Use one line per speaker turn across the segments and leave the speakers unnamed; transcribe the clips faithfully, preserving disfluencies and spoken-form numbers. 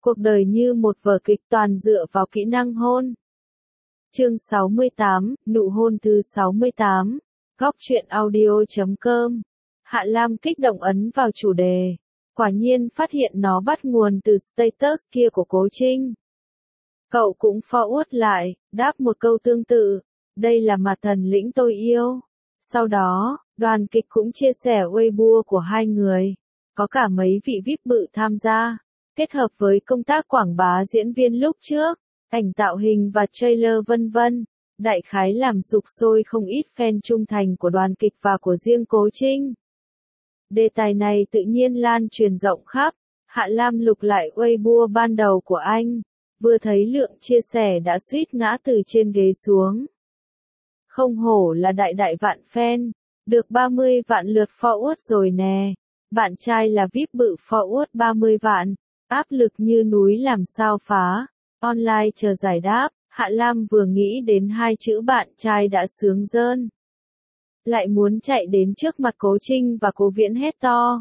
Cuộc đời như một vở kịch toàn dựa vào kỹ năng hôn. Chương sáu mươi tám, nụ hôn thứ sáu mươi tám. Góc truyện audio chấm com. Hạ Lam kích động ấn vào chủ đề. Quả nhiên phát hiện nó bắt nguồn từ status kia của Cố Trinh. Cậu cũng forward lại, đáp một câu tương tự. Đây là mặt thần lĩnh tôi yêu. Sau đó, đoàn kịch cũng chia sẻ Weibo của hai người. Có cả mấy vị vi ai pi bự tham gia. Kết hợp với công tác quảng bá diễn viên lúc trước, ảnh tạo hình và trailer vân vân, đại khái làm sục sôi không ít fan trung thành của đoàn kịch và của riêng Cố Trinh. Đề tài này tự nhiên lan truyền rộng khắp, Hạ Lam lục lại Weibo ban đầu của anh, vừa thấy lượng chia sẻ đã suýt ngã từ trên ghế xuống. Không hổ là đại đại vạn fan, được ba mươi vạn lượt forward rồi nè, bạn trai là vi ai pi bự forward ba mươi vạn. Áp lực như núi làm sao phá, online chờ giải đáp, Hạ Lam vừa nghĩ đến hai chữ bạn trai đã sướng rơn. Lại muốn chạy đến trước mặt Cố Trinh và Cố Viễn hét to.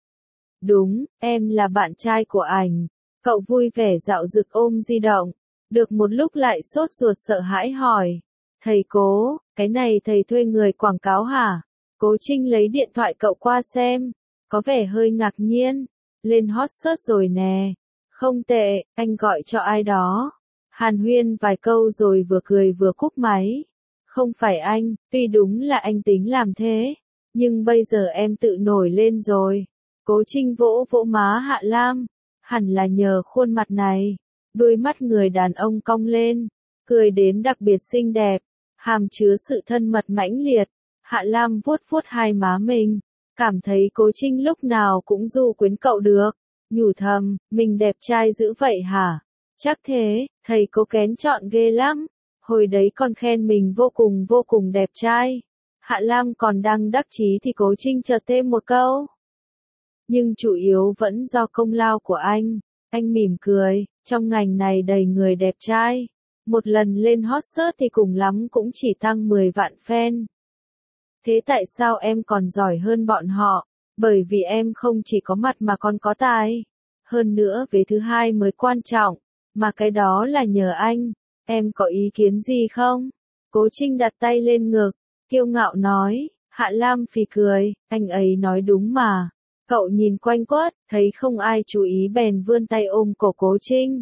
Đúng, em là bạn trai của ảnh. Cậu vui vẻ dạo dực ôm di động, được một lúc lại sốt ruột sợ hãi hỏi. Thầy Cố, cái này thầy thuê người quảng cáo hả? Cố Trinh lấy điện thoại cậu qua xem, có vẻ hơi ngạc nhiên. Lên hot search rồi nè. Không tệ, anh gọi cho ai đó. Hàn huyên vài câu rồi vừa cười vừa cúp máy. Không phải anh, tuy đúng là anh tính làm thế. Nhưng bây giờ em tự nổi lên rồi. Cố Trinh vỗ vỗ má Hạ Lam. Hẳn là nhờ khuôn mặt này. Đôi mắt người đàn ông cong lên. Cười đến đặc biệt xinh đẹp. Hàm chứa sự thân mật mãnh liệt. Hạ Lam vuốt vuốt hai má mình. Cảm thấy Cố Trinh lúc nào cũng du quyến cậu được. Nhủ thầm, mình đẹp trai dữ vậy hả? Chắc thế, thầy Cố kén chọn ghê lắm. Hồi đấy còn khen mình vô cùng vô cùng đẹp trai. Hạ Lam còn đang đắc chí thì Cố Trinh chợt thêm một câu. Nhưng chủ yếu vẫn do công lao của anh. Anh mỉm cười, trong ngành này đầy người đẹp trai. Một lần lên hot search thì cùng lắm cũng chỉ tăng mười vạn fan. Thế tại sao em còn giỏi hơn bọn họ? Bởi vì em không chỉ có mặt mà còn có tài. Hơn nữa vế thứ hai mới quan trọng, mà cái đó là nhờ anh. Em có ý kiến gì không? Cố Trinh đặt tay lên ngực, kiêu ngạo nói. Hạ Lam phì cười, anh ấy nói đúng mà. Cậu nhìn quanh quất, thấy không ai chú ý bèn vươn tay ôm cổ Cố Trinh.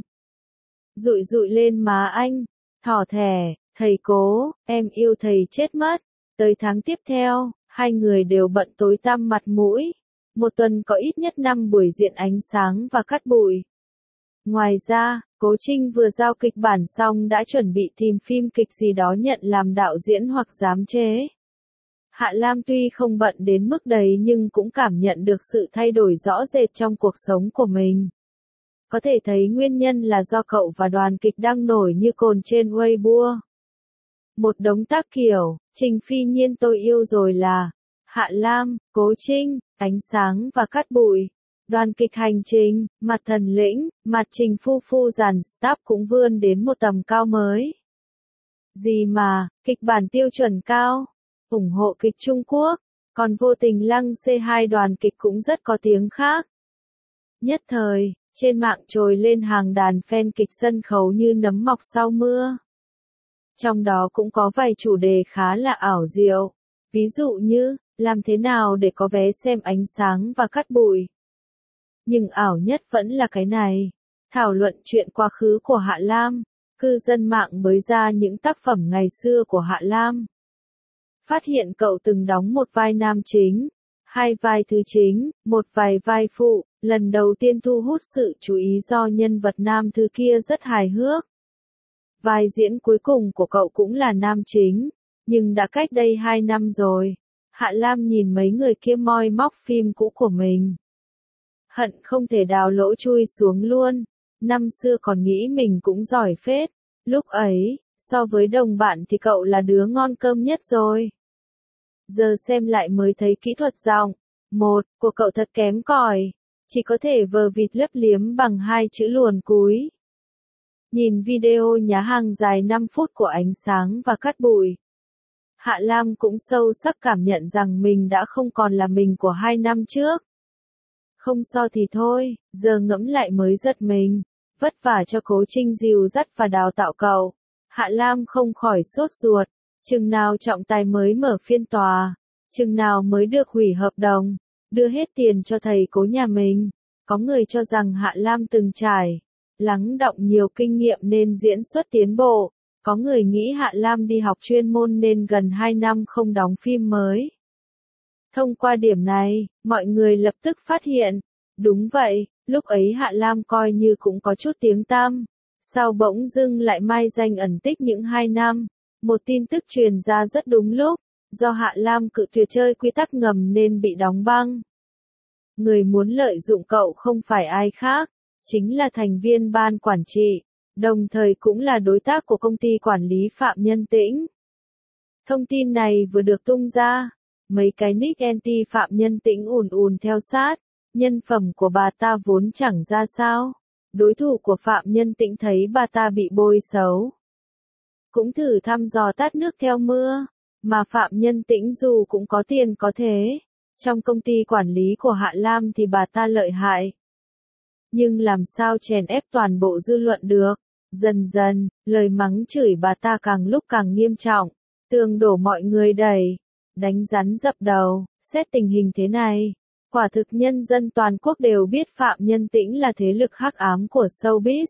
Dụi dụi lên má anh, thỏ thẻ, thầy Cố, em yêu thầy chết mất. Tới tháng tiếp theo, hai người đều bận tối tăm mặt mũi. Một tuần có ít nhất năm buổi diện ánh sáng và cắt bụi. Ngoài ra, Cố Trinh vừa giao kịch bản xong đã chuẩn bị tìm phim kịch gì đó nhận làm đạo diễn hoặc giám chế. Hạ Lam tuy không bận đến mức đấy nhưng cũng cảm nhận được sự thay đổi rõ rệt trong cuộc sống của mình. Có thể thấy nguyên nhân là do cậu và đoàn kịch đang nổi như cồn trên Weibo. Một đống tác kiểu, Trình Phi Nhiên tôi yêu rồi là, Hạ Lam, Cố Trinh, ánh sáng và cắt bụi. Đoàn kịch hành trình, mặt thần lĩnh, mặt Trình Phu Phu dàn staff cũng vươn đến một tầm cao mới. Gì mà, kịch bản tiêu chuẩn cao, ủng hộ kịch Trung Quốc, còn vô tình lăng xê hai đoàn kịch cũng rất có tiếng khác. Nhất thời, trên mạng trồi lên hàng đàn fan kịch sân khấu như nấm mọc sau mưa. Trong đó cũng có vài chủ đề khá là ảo diệu. Ví dụ như, làm thế nào để có vé xem ánh sáng và cắt bụi. Nhưng ảo nhất vẫn là cái này. Thảo luận chuyện quá khứ của Hạ Lam. Cư dân mạng bới ra những tác phẩm ngày xưa của Hạ Lam. Phát hiện cậu từng đóng một vai nam chính, hai vai thứ chính, một vài vai phụ. Lần đầu tiên thu hút sự chú ý do nhân vật nam thứ kia rất hài hước. Vai diễn cuối cùng của cậu cũng là nam chính, nhưng đã cách đây hai năm rồi. Hạ Lam nhìn mấy người kia moi móc phim cũ của mình. Hận không thể đào lỗ chui xuống luôn. Năm xưa còn nghĩ mình cũng giỏi phết. Lúc ấy, so với đồng bạn thì cậu là đứa ngon cơm nhất rồi. Giờ xem lại mới thấy kỹ thuật giọng, một, của cậu thật kém cỏi. Chỉ có thể vờ vịt lấp liếm bằng hai chữ luồn cúi. Nhìn video nhá hàng dài năm phút của ánh sáng và cắt bụi. Hạ Lam cũng sâu sắc cảm nhận rằng mình đã không còn là mình của hai năm trước. Không so thì thôi, giờ ngẫm lại mới giật mình. vất vả cho Cố Trinh dìu dắt và đào tạo cậu. Hạ Lam không khỏi sốt ruột, chừng nào trọng tài mới mở phiên tòa, chừng nào mới được hủy hợp đồng, đưa hết tiền cho thầy Cố nhà mình. Có người cho rằng Hạ Lam từng trải, lắng đọng nhiều kinh nghiệm nên diễn xuất tiến bộ, có người nghĩ Hạ Lam đi học chuyên môn nên gần hai năm không đóng phim mới. Thông qua điểm này, mọi người lập tức phát hiện, đúng vậy, lúc ấy Hạ Lam coi như cũng có chút tiếng tăm, sao bỗng dưng lại mai danh ẩn tích những hai năm. Một tin tức truyền ra rất đúng lúc, do Hạ Lam cự tuyệt chơi quy tắc ngầm nên bị đóng băng. Người muốn lợi dụng cậu không phải ai khác, chính là thành viên ban quản trị, đồng thời cũng là đối tác của công ty quản lý Phạm Nhân Tĩnh. Thông tin này vừa được tung ra, mấy cái nick anti Phạm Nhân Tĩnh ùn ùn theo sát, nhân phẩm của bà ta vốn chẳng ra sao. Đối thủ của Phạm Nhân Tĩnh thấy bà ta bị bôi xấu, cũng thử thăm dò tát nước theo mưa, mà Phạm Nhân Tĩnh dù cũng có tiền có thế, trong công ty quản lý của Hạ Lam thì bà ta lợi hại. Nhưng làm sao chèn ép toàn bộ dư luận được, dần dần, lời mắng chửi bà ta càng lúc càng nghiêm trọng, tường đổ mọi người đẩy, đánh rắn dập đầu, xét tình hình thế này. Quả thực nhân dân toàn quốc đều biết Phạm Nhân Tĩnh là thế lực hắc ám của showbiz.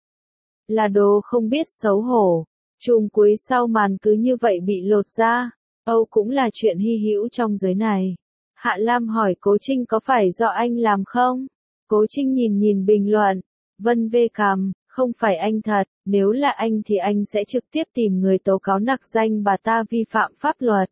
Là đồ không biết xấu hổ, chùm cuối sau màn cứ như vậy bị lột ra, Âu cũng là chuyện hy hữu trong giới này. Hạ Lam hỏi Cố Trinh có phải do anh làm không? Cố Trinh nhìn nhìn bình luận, vân vê cằm, không phải anh thật, nếu là anh thì anh sẽ trực tiếp tìm người tố cáo nặc danh bà ta vi phạm pháp luật.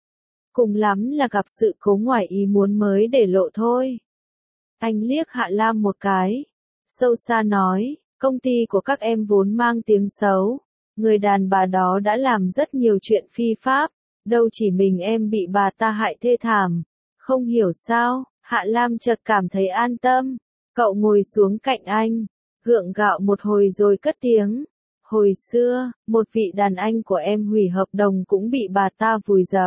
Cùng lắm là gặp sự cố ngoài ý muốn mới để lộ thôi. Anh liếc Hạ Lam một cái, sâu xa nói, công ty của các em vốn mang tiếng xấu, người đàn bà đó đã làm rất nhiều chuyện phi pháp, đâu chỉ mình em bị bà ta hại thê thảm. Không hiểu sao, Hạ Lam chợt cảm thấy an tâm, cậu ngồi xuống cạnh anh, gượng gạo một hồi rồi cất tiếng. Hồi xưa, một vị đàn anh của em hủy hợp đồng cũng bị bà ta vùi dập.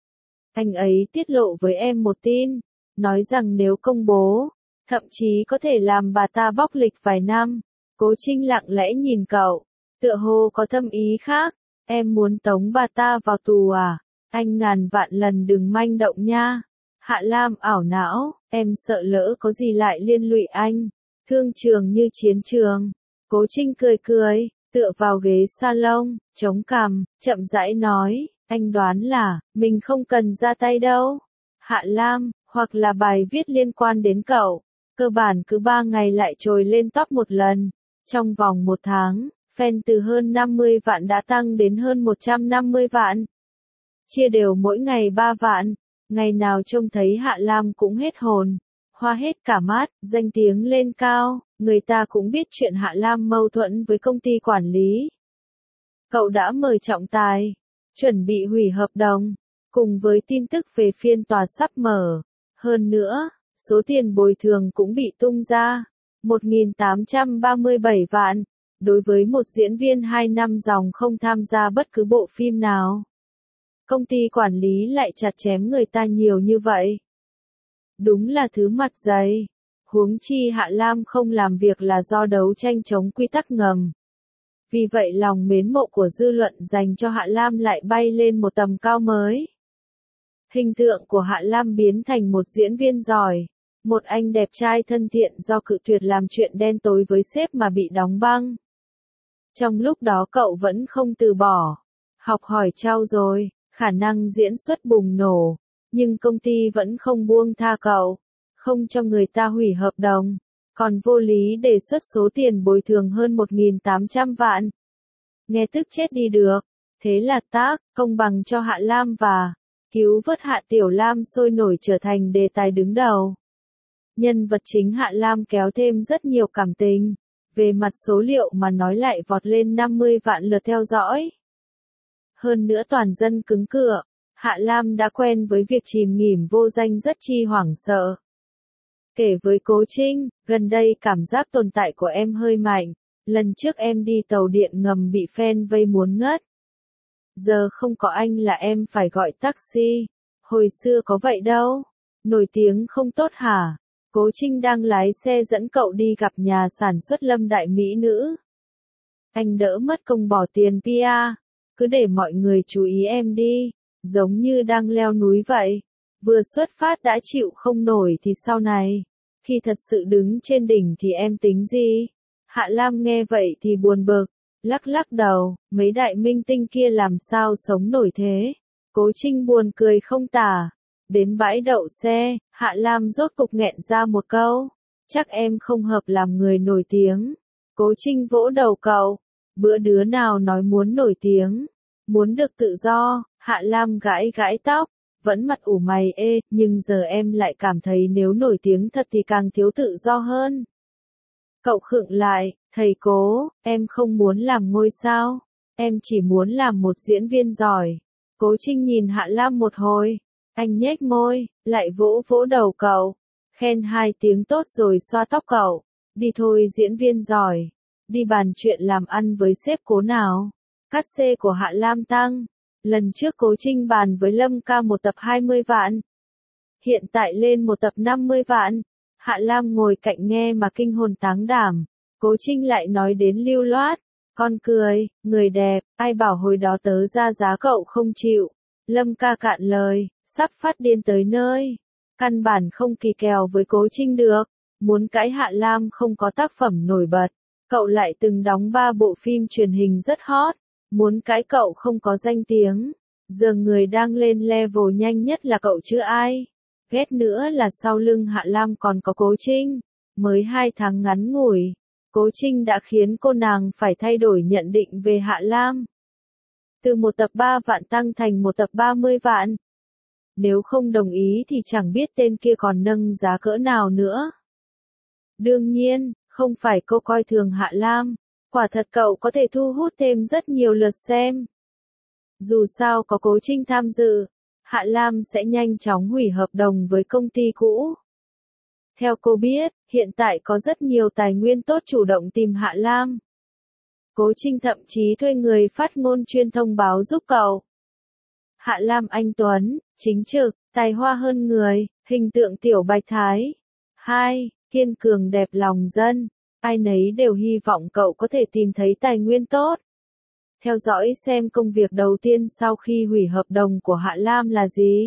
Anh ấy tiết lộ với em một tin, nói rằng nếu công bố, thậm chí có thể làm bà ta bóc lịch vài năm. Cố Trinh lặng lẽ nhìn cậu, tựa hồ có thâm ý khác, em muốn tống bà ta vào tù à? Anh ngàn vạn lần đừng manh động nha. Hạ Lam ảo não, em sợ lỡ có gì lại liên lụy anh. Thương trường như chiến trường. Cố Trinh cười cười, tựa vào ghế salon, chống cằm, chậm rãi nói, anh đoán là, mình không cần ra tay đâu. Hạ Lam, hoặc là bài viết liên quan đến cậu, cơ bản cứ ba ngày lại trồi lên top một lần. Trong vòng một tháng, fan từ hơn năm mươi vạn đã tăng đến hơn một trăm năm mươi vạn. Chia đều mỗi ngày ba vạn. Ngày nào trông thấy Hạ Lam cũng hết hồn, hoa hết cả mắt, danh tiếng lên cao, người ta cũng biết chuyện Hạ Lam mâu thuẫn với công ty quản lý. Cậu đã mời trọng tài, chuẩn bị hủy hợp đồng, cùng với tin tức về phiên tòa sắp mở. Hơn nữa, số tiền bồi thường cũng bị tung ra, một nghìn tám trăm ba mươi bảy vạn, đối với một diễn viên hai năm dòng không tham gia bất cứ bộ phim nào. Công ty quản lý lại chặt chém người ta nhiều như vậy. Đúng là thứ mặt dày. Huống chi Hạ Lam không làm việc là do đấu tranh chống quy tắc ngầm. Vì vậy lòng mến mộ của dư luận dành cho Hạ Lam lại bay lên một tầm cao mới. Hình tượng của Hạ Lam biến thành một diễn viên giỏi, một anh đẹp trai thân thiện do cự tuyệt làm chuyện đen tối với sếp mà bị đóng băng. Trong lúc đó cậu vẫn không từ bỏ, học hỏi trau dồi, khả năng diễn xuất bùng nổ, nhưng công ty vẫn không buông tha cậu, không cho người ta hủy hợp đồng, còn vô lý đề xuất số tiền bồi thường hơn một nghìn tám trăm vạn. Nghe tức chết đi được, thế là tác, công bằng cho Hạ Lam và cứu vớt Hạ Tiểu Lam sôi nổi trở thành đề tài đứng đầu. Nhân vật chính Hạ Lam kéo thêm rất nhiều cảm tình, về mặt số liệu mà nói lại vọt lên năm mươi vạn lượt theo dõi. Hơn nữa toàn dân cứng cựa, Hạ Lam đã quen với việc chìm nghỉm vô danh rất chi hoảng sợ. Kể với Cố Trinh, gần đây cảm giác tồn tại của em hơi mạnh, lần trước em đi tàu điện ngầm bị fan vây muốn ngất. Giờ không có anh là em phải gọi taxi, hồi xưa có vậy đâu, nổi tiếng không tốt hả? Cố Trinh đang lái xe dẫn cậu đi gặp nhà sản xuất Lâm Đại Mỹ Nữ. Anh đỡ mất công bỏ tiền pê e, cứ để mọi người chú ý em đi, giống như đang leo núi vậy. Vừa xuất phát đã chịu không nổi thì sau này, khi thật sự đứng trên đỉnh thì em tính gì? Hạ Lam nghe vậy thì buồn bực, lắc lắc đầu, mấy đại minh tinh kia làm sao sống nổi thế? Cố Trinh buồn cười không tả. Đến bãi đậu xe, Hạ Lam rốt cục nghẹn ra một câu, chắc em không hợp làm người nổi tiếng. Cố Trinh vỗ đầu cậu, bữa đứa nào nói muốn nổi tiếng, muốn được tự do. Hạ Lam gãi gãi tóc, vẫn mặt ủ mày ê, nhưng giờ em lại cảm thấy nếu nổi tiếng thật thì càng thiếu tự do hơn. Cậu khựng lại, thầy Cố, em không muốn làm ngôi sao, em chỉ muốn làm một diễn viên giỏi. Cố Trinh nhìn Hạ Lam một hồi, anh nhếch môi, lại vỗ vỗ đầu cậu, khen hai tiếng tốt rồi xoa tóc cậu, đi thôi diễn viên giỏi, đi bàn chuyện làm ăn với sếp Cố nào. Cát xê của Hạ Lam tăng, lần trước Cố Trinh bàn với Lâm ca một tập hai mươi vạn, hiện tại lên một tập năm mươi vạn. Hạ Lam ngồi cạnh nghe mà kinh hồn táng đảm, Cố Trinh lại nói đến lưu loát, con cười, người đẹp, ai bảo hồi đó tớ ra giá cậu không chịu. Lâm ca cạn lời, sắp phát điên tới nơi, căn bản không kỳ kèo với Cố Trinh được, muốn cãi Hạ Lam không có tác phẩm nổi bật, cậu lại từng đóng ba bộ phim truyền hình rất hot, muốn cãi cậu không có danh tiếng, giờ người đang lên level nhanh nhất là cậu chứ ai. Ghét nữa là sau lưng Hạ Lam còn có Cố Trinh, mới hai tháng ngắn ngủi, Cố Trinh đã khiến cô nàng phải thay đổi nhận định về Hạ Lam. Từ một tập ba vạn tăng thành một tập ba mươi vạn. Nếu không đồng ý thì chẳng biết tên kia còn nâng giá cỡ nào nữa. Đương nhiên, không phải cô coi thường Hạ Lam, quả thật cậu có thể thu hút thêm rất nhiều lượt xem. Dù sao có Cố Trinh tham dự, Hạ Lam sẽ nhanh chóng hủy hợp đồng với công ty cũ. Theo cô biết, hiện tại có rất nhiều tài nguyên tốt chủ động tìm Hạ Lam. Cố Trinh thậm chí thuê người phát ngôn chuyên thông báo giúp cậu. Hạ Lam anh tuấn, chính trực, tài hoa hơn người, hình tượng tiểu bạch thái. Hai, kiên cường đẹp lòng dân, ai nấy đều hy vọng cậu có thể tìm thấy tài nguyên tốt. Theo dõi xem công việc đầu tiên sau khi hủy hợp đồng của Hạ Lam là gì.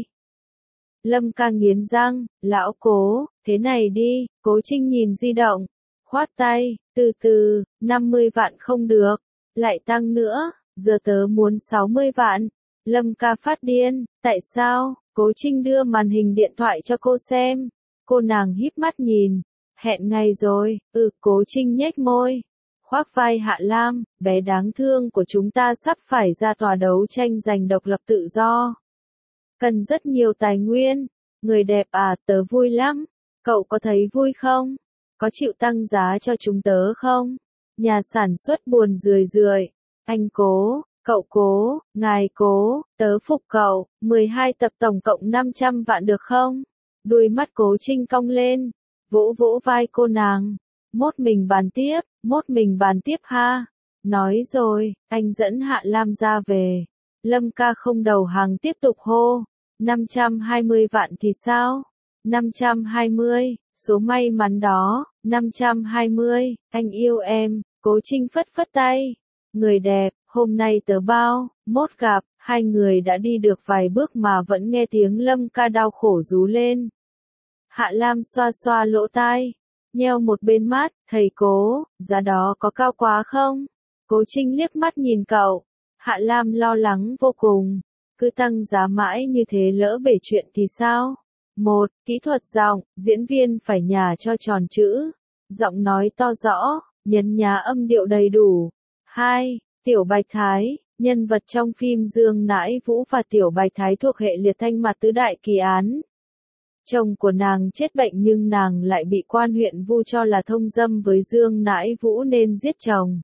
Lâm ca nghiến răng, lão Cố, thế này đi. Cố Trinh nhìn di động, khoát tay, từ từ, năm mươi vạn không được, lại tăng nữa, giờ tớ muốn sáu mươi vạn. Lâm ca phát điên, tại sao? Cố Trinh đưa màn hình điện thoại cho cô xem, cô nàng híp mắt nhìn, hẹn ngày rồi. Ừ, Cố Trinh nhếch môi, khoác vai Hạ Lam, bé đáng thương của chúng ta sắp phải ra tòa đấu tranh giành độc lập tự do. Cần rất nhiều tài nguyên. Người đẹp à, tớ vui lắm. Cậu có thấy vui không? Có chịu tăng giá cho chúng tớ không? Nhà sản xuất buồn rười rượi. Anh Cố, cậu Cố, ngài Cố, tớ phục cậu, mười hai tập tổng cộng năm trăm vạn được không? Đuôi mắt Cố Trinh cong lên, vỗ vỗ vai cô nàng. Mốt mình bàn tiếp, mốt mình bàn tiếp ha. Nói rồi, anh dẫn Hạ Lam ra về. Lâm ca không đầu hàng tiếp tục hô. năm trăm hai mươi vạn thì sao? năm trăm hai mươi, số may mắn đó. năm trăm hai mươi, anh yêu em. Cố Trinh phất phất tay. Người đẹp, hôm nay tớ bao, mốt gặp. Hai người đã đi được vài bước mà vẫn nghe tiếng Lâm ca đau khổ rú lên. Hạ Lam xoa xoa lỗ tai, nheo một bên mắt, thầy Cố, giá đó có cao quá không? Cố Trinh liếc mắt nhìn cậu. Hạ Lam lo lắng vô cùng, cứ tăng giá mãi như thế lỡ bể chuyện thì sao? Một, kỹ thuật giọng, diễn viên phải nhả cho tròn chữ, giọng nói to rõ, nhấn nhá âm điệu đầy đủ. Hai, Tiểu Bạch Thái, nhân vật trong phim Dương Nãi Vũ và Tiểu Bạch Thái thuộc hệ liệt thanh mặt tứ đại kỳ án. Chồng của nàng chết bệnh nhưng nàng lại bị quan huyện vu cho là thông dâm với Dương Nãi Vũ nên giết chồng.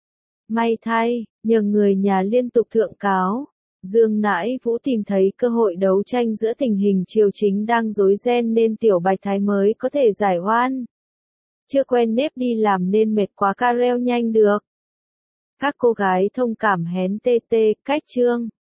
May thay, nhờ người nhà liên tục thượng cáo, Dương Nãi Vũ tìm thấy cơ hội đấu tranh giữa tình hình triều chính đang rối ren nên Tiểu Bạch Thái mới có thể giải oan. Chưa quen nếp đi làm nên mệt quá ca reo nhanh được. Các cô gái thông cảm hén tê tê, cách chương.